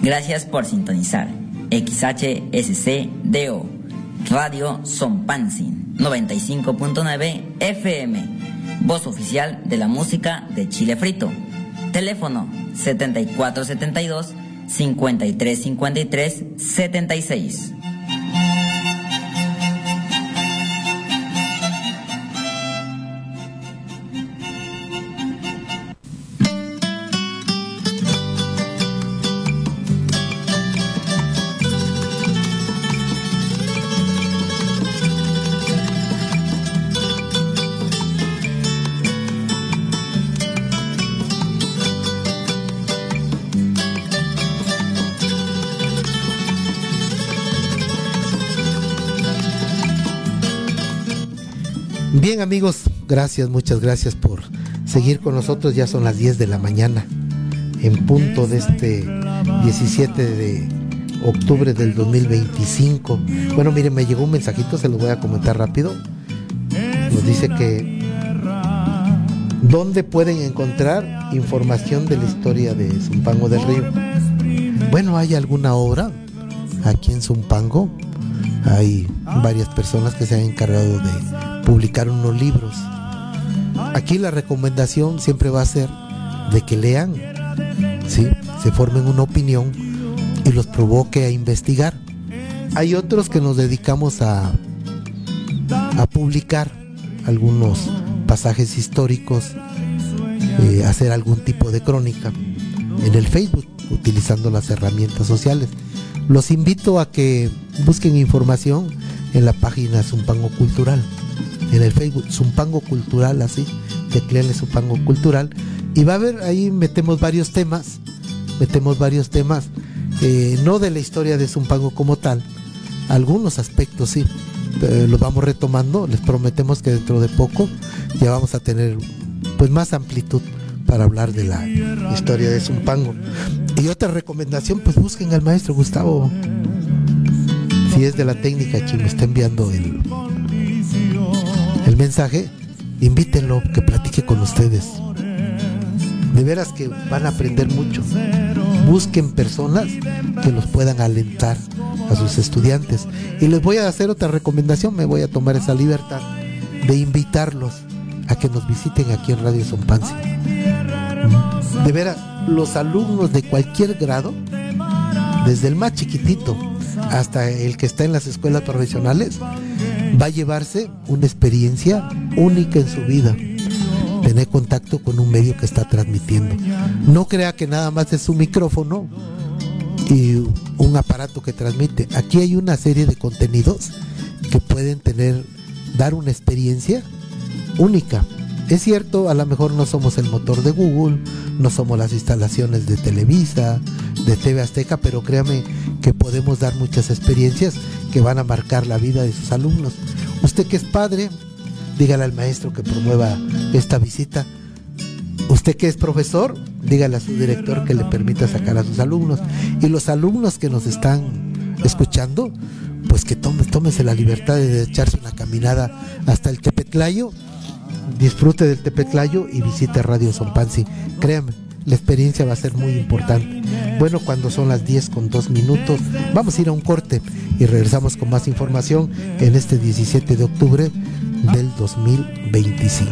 Gracias por sintonizar XHSCDO, Radio Zompansin, 95.9 FM, voz oficial de la música de Chile Frito. Teléfono 7472-5353-76. Bien, amigos, gracias, muchas gracias por seguir con nosotros. Ya son las 10 de la mañana en punto de este 17 de octubre del 2025. Bueno, miren, me llegó un mensajito, se lo voy a comentar rápido. Nos dice que ¿dónde pueden encontrar información de la historia de Zumpango del Río? Bueno, ¿hay alguna obra aquí en Zumpango? Hay varias personas que se han encargado de publicar unos libros. Aquí la recomendación siempre va a ser de que lean, ¿sí? Se formen una opinión y los provoque a investigar. Hay otros que nos dedicamos a publicar algunos pasajes históricos, hacer algún tipo de crónica en el Facebook utilizando las herramientas sociales. Los invito a que busquen información en la página Zumpango Cultural, en el Facebook Zumpango Cultural, así, tecléenle Zumpango Cultural y va a ver, ahí metemos varios temas, no de la historia de Zumpango como tal, algunos aspectos sí, los vamos retomando. Les prometemos que dentro de poco ya vamos a tener pues más amplitud para hablar de la historia de Zumpango. Y otra recomendación, pues busquen al maestro Gustavo, si es de la técnica quien me está enviando el mensaje, invítenlo, que platique con ustedes. De veras que van a aprender mucho. Busquen personas que los puedan alentar a sus estudiantes. Y les voy a hacer otra recomendación, me voy a tomar esa libertad de invitarlos a que nos visiten aquí en Radio Zompansin. De veras, los alumnos de cualquier grado, desde el más chiquitito hasta el que está en las escuelas profesionales, va a llevarse una experiencia única en su vida. Tener contacto con un medio que está transmitiendo. No crea que nada más es un micrófono y un aparato que transmite. Aquí hay una serie de contenidos que pueden dar una experiencia única. Es cierto, a lo mejor no somos el motor de Google, no somos las instalaciones de Televisa, de TV Azteca, pero créame que podemos dar muchas experiencias que van a marcar la vida de sus alumnos. Usted que es padre, dígale al maestro que promueva esta visita. Usted que es profesor, dígale a su director que le permita sacar a sus alumnos. Y los alumnos que nos están escuchando, pues que tómese la libertad de echarse una caminada hasta el Tepetlayo, disfrute del Tepetlayo y visite Radio Zompansin. Créame, la experiencia va a ser muy importante. Bueno, cuando son las 10:02, vamos a ir a un corte y regresamos con más información en este 17 de octubre del 2025.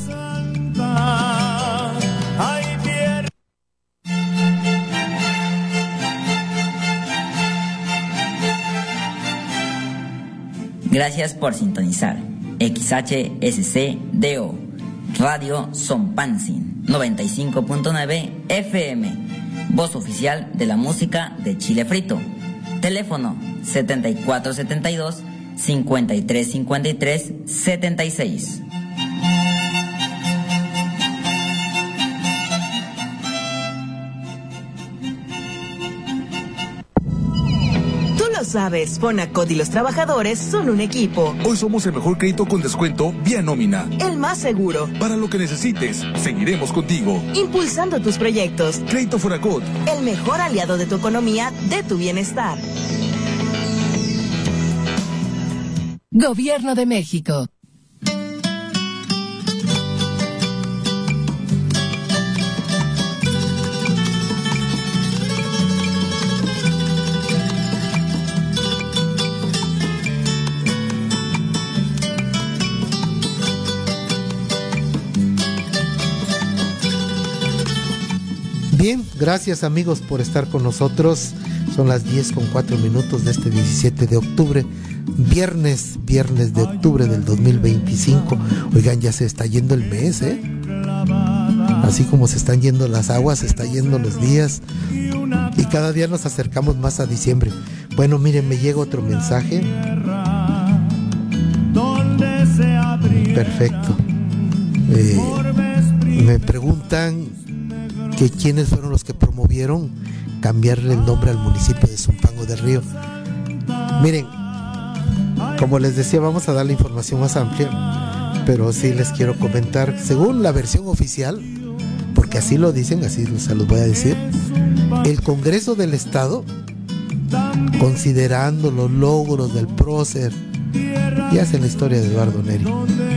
Gracias por sintonizar XHSCDO, Radio Zompansin, 95.9 FM, voz oficial de la música de Chile Frito. Teléfono 7472-5353-76. Sabes, Fonacot y los trabajadores son un equipo. Hoy somos el mejor crédito con descuento vía nómina. El más seguro. Para lo que necesites, seguiremos contigo. Impulsando tus proyectos. Crédito Fonacot. El mejor aliado de tu economía, de tu bienestar. Gobierno de México. Bien, gracias amigos por estar con nosotros. Son las 10:04 de este 17 de octubre, viernes de octubre del 2025. Oigan, ya se está yendo el mes, ¿eh? Así como se están yendo las aguas, se están yendo los días y cada día nos acercamos más a diciembre. Bueno, miren, me llega otro mensaje. Perfecto. Me preguntan que quiénes fueron los que promovieron cambiarle el nombre al municipio de Zumpango del Río. Miren, como les decía, vamos a dar la información más amplia, pero sí les quiero comentar, según la versión oficial, porque así lo dicen, así se los voy a decir, el Congreso del Estado, considerando los logros del prócer, y hacen la historia de Eduardo Neri,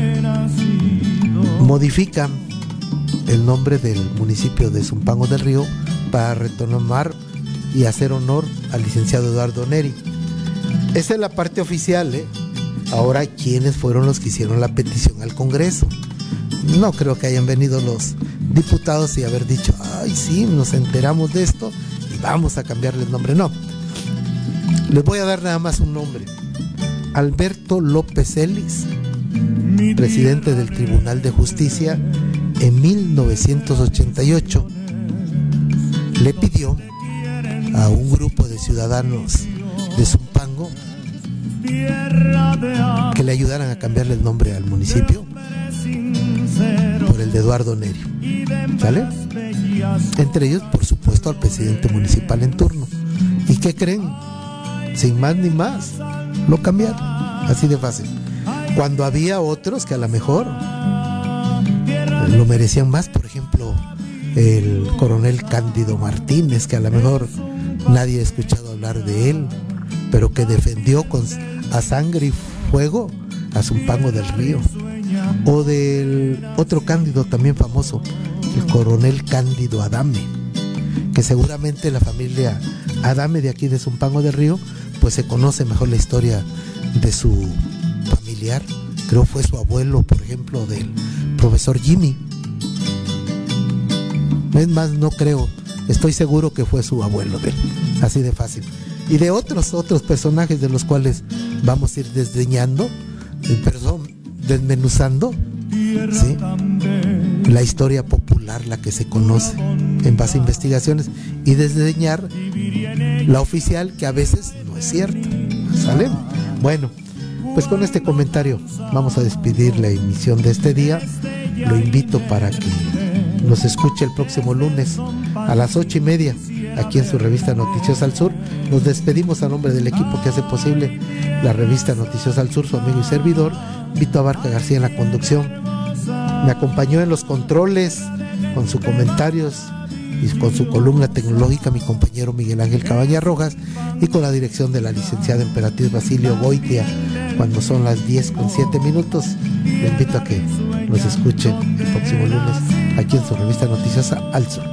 modifican el nombre del municipio de Zumpango del Río para retomar y hacer honor al licenciado Eduardo Neri. Esa es la parte oficial, ¿eh? Ahora, ¿quiénes fueron los que hicieron la petición al Congreso? No creo que hayan venido los diputados y haber dicho, ay sí, nos enteramos de esto y vamos a cambiarle el nombre. No, les voy a dar nada más un nombre: Alberto López Ellis, presidente del Tribunal de Justicia, en 1988 le pidió a un grupo de ciudadanos de Zumpango que le ayudaran a cambiarle el nombre al municipio por el de Eduardo Neri, ¿sale? Entre ellos, por supuesto, al presidente municipal en turno. ¿Y qué creen? Sin más ni más, lo cambiaron, así de fácil. Cuando había otros que a lo mejor lo merecían más, por ejemplo, el coronel Cándido Martínez, que a lo mejor nadie ha escuchado hablar de él, pero que defendió a sangre y fuego a Zumpango del Río. O del otro Cándido también famoso, el coronel Cándido Adame, que seguramente la familia Adame de aquí de Zumpango del Río, pues se conoce mejor la historia de su familiar. Creo fue su abuelo, por ejemplo, del profesor Jimmy. Es más, no creo, estoy seguro que fue su abuelo de él, así de fácil. Y de otros personajes de los cuales vamos a ir desmenuzando, ¿sí?, la historia popular, la que se conoce en base a investigaciones, y desdeñar la oficial, que a veces no es cierta, ¿sale? Bueno, pues con este comentario vamos a despedir la emisión de este día. Lo invito para que nos escuche el próximo lunes a las 8:30 aquí en su revista Noticiosa al Sur. Nos despedimos a nombre del equipo que hace posible la revista Noticiosa al Sur, su amigo y servidor Vito Abarca García en la conducción. Me acompañó en los controles con sus comentarios y con su columna tecnológica mi compañero Miguel Ángel Cabaña Rojas, y con la dirección de la licenciada Emperatriz Basilio Goitia. Cuando son las 10:07, le invito a que nos escuchen el próximo lunes aquí en su revista Noticiosa al Sur.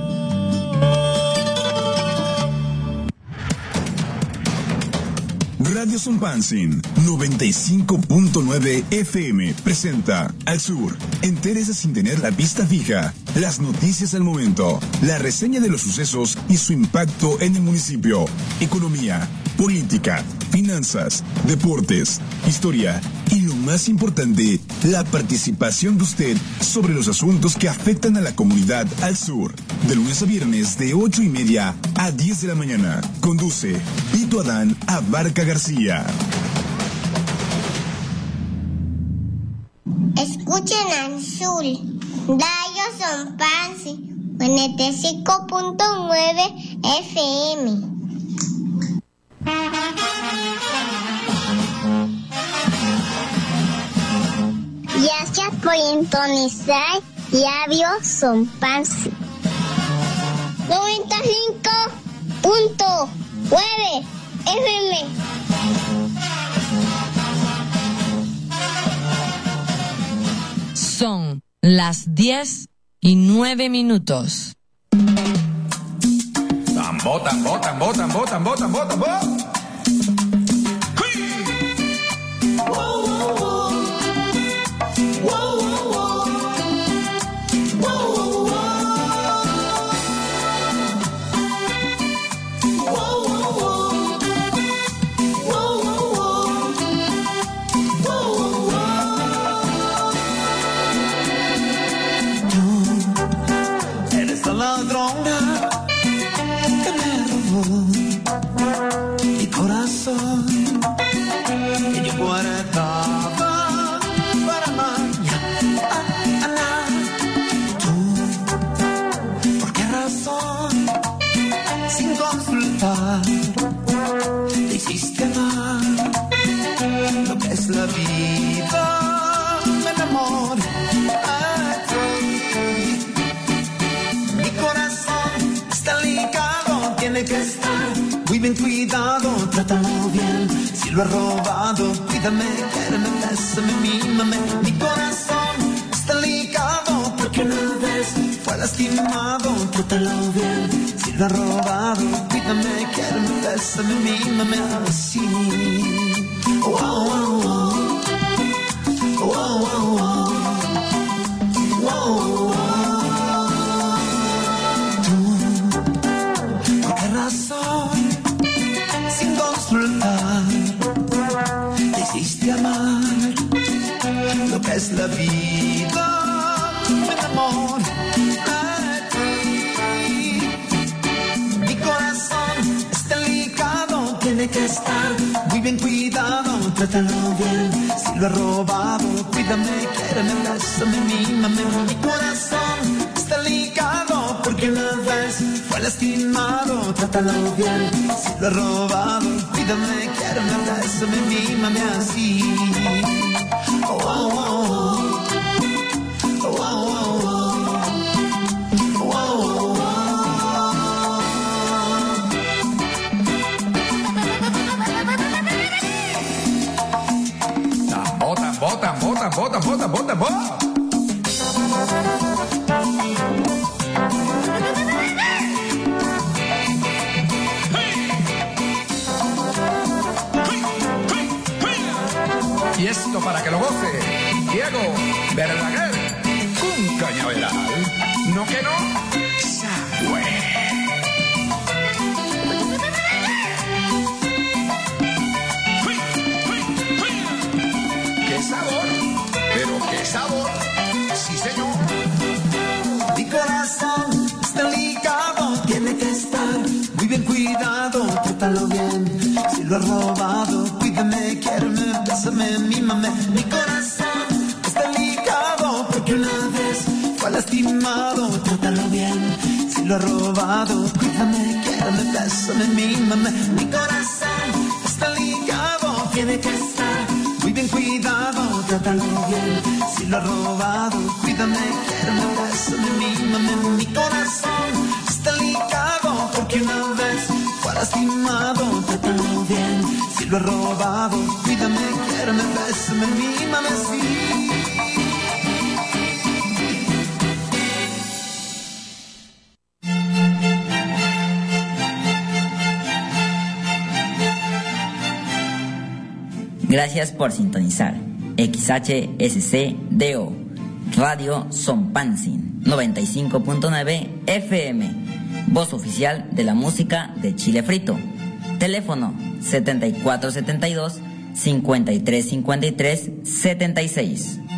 Radio Zumpansin 95.9 FM presenta Al Sur. Entérese sin tener la vista fija. Las noticias al momento, la reseña de los sucesos y su impacto en el municipio. Economía, política, finanzas, deportes, historia y lo más importante, la participación de usted sobre los asuntos que afectan a la comunidad al sur. De lunes a viernes de 8:30 a 10 de la mañana. Conduce Vito Adán Abarca García. Escuchen al sur. Radio Zumpansin 95.9 FM. Gracias por sintonizar Radio Zumpansin 95.9 FM. Son las 10:09. Tambo, tambo, tambo, tambo, tambo, tambo, tambo. estar muy bien cuidado, trátalo bien. Si lo ha robado, cuídame, quiéreme, bésame, mímame. Mi corazón está ligado porque una vez fue lastimado, trátalo bien. Si lo ha robado, cuídame, quiéreme, bésame, mímame así. Oh, oh, oh. Oh, oh, oh. Oh, oh, oh. ¿Por qué razón, sin consultar, te hiciste amar lo que es la vida? Mi amor, mi corazón está ligado, tiene que estar muy bien cuidado, trátalo bien. Si lo ha robado, cuídame, quiéreme, bésame, mímame. Mi corazón está ligado porque una vez fue lastimado, trátalo bien. Si lo ha robado, cuídame, quiéreme, bésame, mímame así. Oh, oh, oh. Oh, oh, oh. Oh, oh, oh. Bota. Y esto para que lo goce Diego Verdaguer, un cañaveral. No que no, sabe. ¡Qué sabor! Pero qué sabor, sí señor. Mi corazón está ligado, tiene que estar muy bien cuidado, trátalo bien. Si lo ha robado, cuídame, quiéreme, bésame, mímame. Mi corazón está ligado porque una vez fue lastimado, trátalo bien. Si lo ha robado, cuídame, quiéreme, bésame, mímame. Mi corazón está ligado, tiene que estar muy bien cuidado, trátalo bien. Si lo ha robado, cuídame, quiéreme, bésame, mímame. Mi corazón está ligado porque una vez fue lastimado, trátalo bien. Si lo ha robado, cuídame, quiéreme, bésame, mímame, sí. Gracias por sintonizar XHSCDO Radio Sompansin 95.9 FM, voz oficial de la música de Chile Frito. Teléfono 7472 5353 76.